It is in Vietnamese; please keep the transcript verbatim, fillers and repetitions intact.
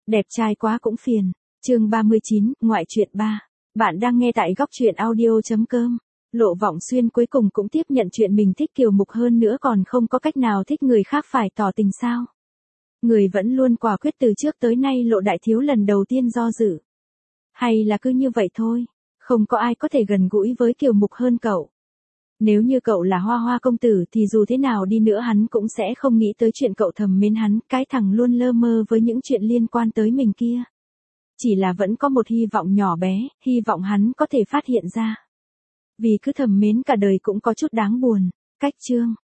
Đẹp trai quá cũng phiền. Chương ba mươi chín, ngoại truyện ba. Bạn đang nghe tại góc truyện audio chấm com. Lộ Vọng Xuyên cuối cùng cũng tiếp nhận chuyện mình thích Kiều Mục hơn nữa còn không có cách nào thích người khác phải tỏ tình sao. Người vẫn luôn quả quyết từ trước tới nay Lộ đại thiếu lần đầu tiên do dự. Hay là cứ như vậy thôi, không có ai có thể gần gũi với Kiều Mục hơn cậu. Nếu như cậu là Hoa Hoa công tử thì dù thế nào đi nữa hắn cũng sẽ không nghĩ tới chuyện cậu thầm mến hắn, cái thằng luôn lơ mơ với những chuyện liên quan tới mình kia. Chỉ là vẫn có một hy vọng nhỏ bé, hy vọng hắn có thể phát hiện ra. Vì cứ thầm mến cả đời cũng có chút đáng buồn. Cách chương.